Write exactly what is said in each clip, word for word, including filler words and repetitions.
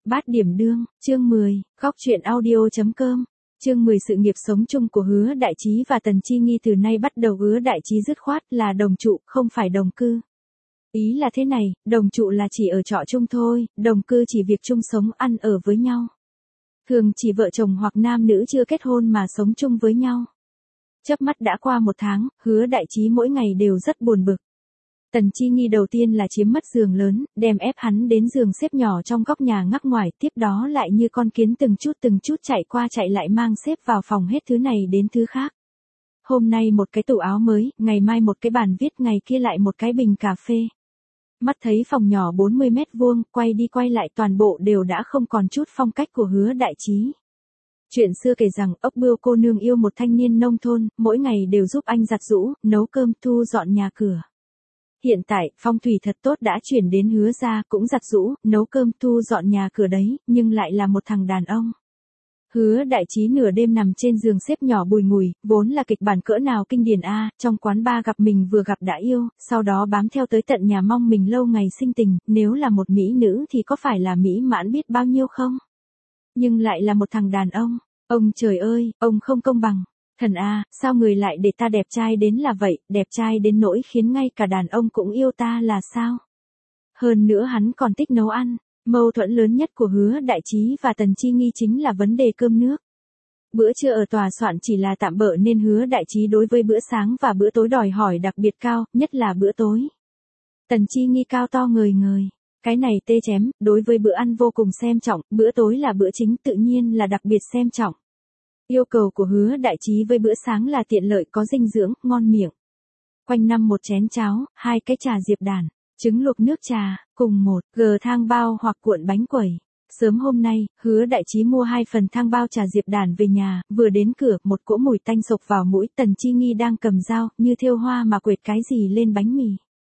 Bát điểm đương, chương mười, góc truyện audio.com, chương mười sự nghiệp sống chung của Hứa Đại Trí và Tần Chi Nghi từ nay bắt đầu Hứa Đại Trí dứt khoát là đồng trụ, không phải đồng cư. Ý là thế này, đồng trụ là chỉ ở trọ chung thôi, đồng cư chỉ việc chung sống ăn ở với nhau. Thường chỉ vợ chồng hoặc nam nữ chưa kết hôn mà sống chung với nhau. Chớp mắt đã qua một tháng, Hứa Đại Trí mỗi ngày đều rất buồn bực. Tần Chi Nghi đầu tiên là chiếm mất giường lớn, đem ép hắn đến giường xếp nhỏ trong góc nhà ngắc ngoài, tiếp đó lại như con kiến từng chút từng chút chạy qua chạy lại mang xếp vào phòng hết thứ này đến thứ khác. Hôm nay một cái tủ áo mới, ngày mai một cái bàn viết, ngày kia lại một cái bình cà phê. Mắt thấy phòng nhỏ bốn mươi mét vuông, quay đi quay lại toàn bộ đều đã không còn chút phong cách của Hứa Đại Trí. Chuyện xưa kể rằng, ốc bươu cô nương yêu một thanh niên nông thôn, mỗi ngày đều giúp anh giặt giũ, nấu cơm, thu dọn nhà cửa. Hiện tại, phong thủy thật tốt đã chuyển đến Hứa gia, cũng giặt giũ, nấu cơm, thu dọn nhà cửa đấy, nhưng lại là một thằng đàn ông. Hứa Đại Trí nửa đêm nằm trên giường xếp nhỏ bùi ngùi, vốn là kịch bản cỡ nào kinh điển a, trong quán bar gặp mình vừa gặp đã yêu, sau đó bám theo tới tận nhà mong mình lâu ngày sinh tình, nếu là một mỹ nữ thì có phải là mỹ mãn biết bao nhiêu không? Nhưng lại là một thằng đàn ông, ông trời ơi, ông không công bằng. Thần a, sao người lại để ta đẹp trai đến là vậy, đẹp trai đến nỗi khiến ngay cả đàn ông cũng yêu ta là sao? Hơn nữa hắn còn thích nấu ăn, mâu thuẫn lớn nhất của Hứa Đại Trí và Tần Chi Nghi chính là vấn đề cơm nước. Bữa trưa ở tòa soạn chỉ là tạm bợ nên Hứa Đại Trí đối với bữa sáng và bữa tối đòi hỏi đặc biệt cao, nhất là bữa tối. Tần Chi Nghi cao to ngời ngời, cái này tê chém, đối với bữa ăn vô cùng xem trọng, bữa tối là bữa chính tự nhiên là đặc biệt xem trọng. Yêu cầu của Hứa Đại Trí với bữa sáng là tiện lợi, có dinh dưỡng, ngon miệng. Quanh năm một chén cháo, hai cái trà diệp đàn, trứng luộc nước trà, cùng một gờ thang bao hoặc cuộn bánh quẩy. Sớm hôm nay, Hứa Đại Trí mua hai phần thang bao trà diệp đàn về nhà, vừa đến cửa, một cỗ mùi tanh sộc vào mũi, Tần Chi Nghi đang cầm dao, như thêu hoa mà quệt cái gì lên bánh mì.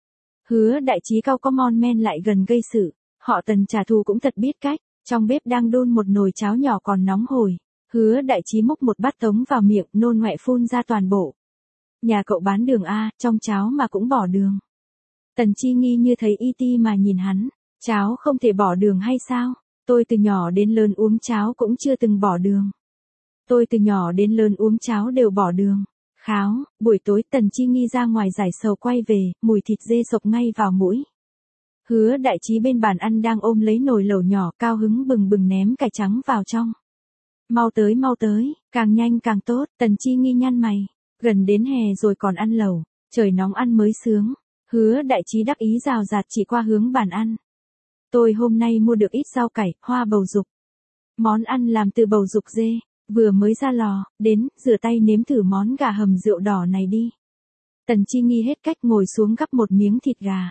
Hứa Đại Trí cau có mon men lại gần gây sự, họ Tần trả thù cũng thật biết cách, trong bếp đang đun một nồi cháo nhỏ còn nóng hổi. Hứa Đại Trí múc một bát tống vào miệng, nôn ngoẹ phun ra toàn bộ. Nhà cậu bán đường a, trong cháo mà cũng bỏ đường. Tần Chi Nghi như thấy i tê mà nhìn hắn, cháo không thể bỏ đường hay sao? Tôi từ nhỏ đến lớn uống cháo cũng chưa từng bỏ đường. Tôi từ nhỏ đến lớn uống cháo đều bỏ đường. Kháo, buổi tối Tần Chi Nghi ra ngoài giải sầu quay về, mùi thịt dê sộc ngay vào mũi. Hứa Đại Trí bên bàn ăn đang ôm lấy nồi lẩu nhỏ, cao hứng bừng bừng ném cải trắng vào trong. Mau tới mau tới, càng nhanh càng tốt, Tần Chi Nghi nhăn mày, gần đến hè rồi còn ăn lẩu, trời nóng ăn mới sướng. Hứa Đại Trí đắc ý rào rạt chỉ qua hướng bàn ăn. Tôi hôm nay mua được ít rau cải, hoa bầu dục. Món ăn làm từ bầu dục dê, vừa mới ra lò, đến, rửa tay nếm thử món gà hầm rượu đỏ này đi. Tần Chi Nghi hết cách ngồi xuống gắp một miếng thịt gà.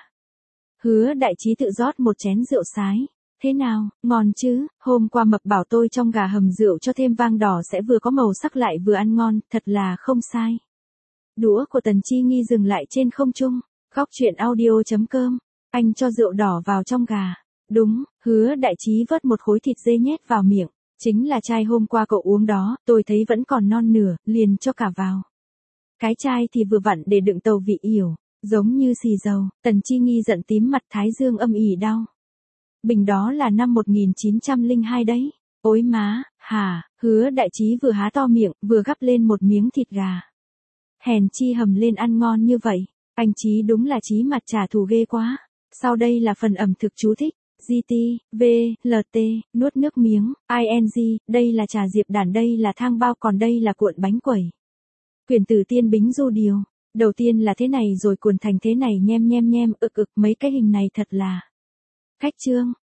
Hứa Đại Trí tự rót một chén rượu sái. Thế nào, ngon chứ, hôm qua Mập bảo tôi trong gà hầm rượu cho thêm vang đỏ sẽ vừa có màu sắc lại vừa ăn ngon, thật là không sai. Đũa của Tần Chi Nghi dừng lại trên không trung, góc truyện audio.com, anh cho rượu đỏ vào trong gà. Đúng, Hứa Đại Trí vớt một khối thịt dê nhét vào miệng, chính là chai hôm qua cậu uống đó, tôi thấy vẫn còn non nửa, liền cho cả vào. Cái chai thì vừa vặn để đựng tàu vị ỉu, giống như xì dầu, Tần Chi Nghi giận tím mặt thái dương âm ỉ đau. Bình đó là năm một nghìn chín trăm lẻ hai đấy. Ôi má, hả, Hứa Đại Trí vừa há to miệng, vừa gắp lên một miếng thịt gà. Hèn chi hầm lên ăn ngon như vậy. Anh Trí đúng là Trí mặt trả thù ghê quá. Sau đây là phần ẩm thực chú thích. giê tê, vê, lờ tê, nuốt nước miếng, i en giê, đây là trà diệp đàn, đây là thang bao, còn đây là cuộn bánh quẩy. Quyển Tử Tiên Bính Du Điều. Đầu tiên là thế này rồi cuộn thành thế này, nhem nhem nhem, ực ực, mấy cái hình này thật là. Khách trương,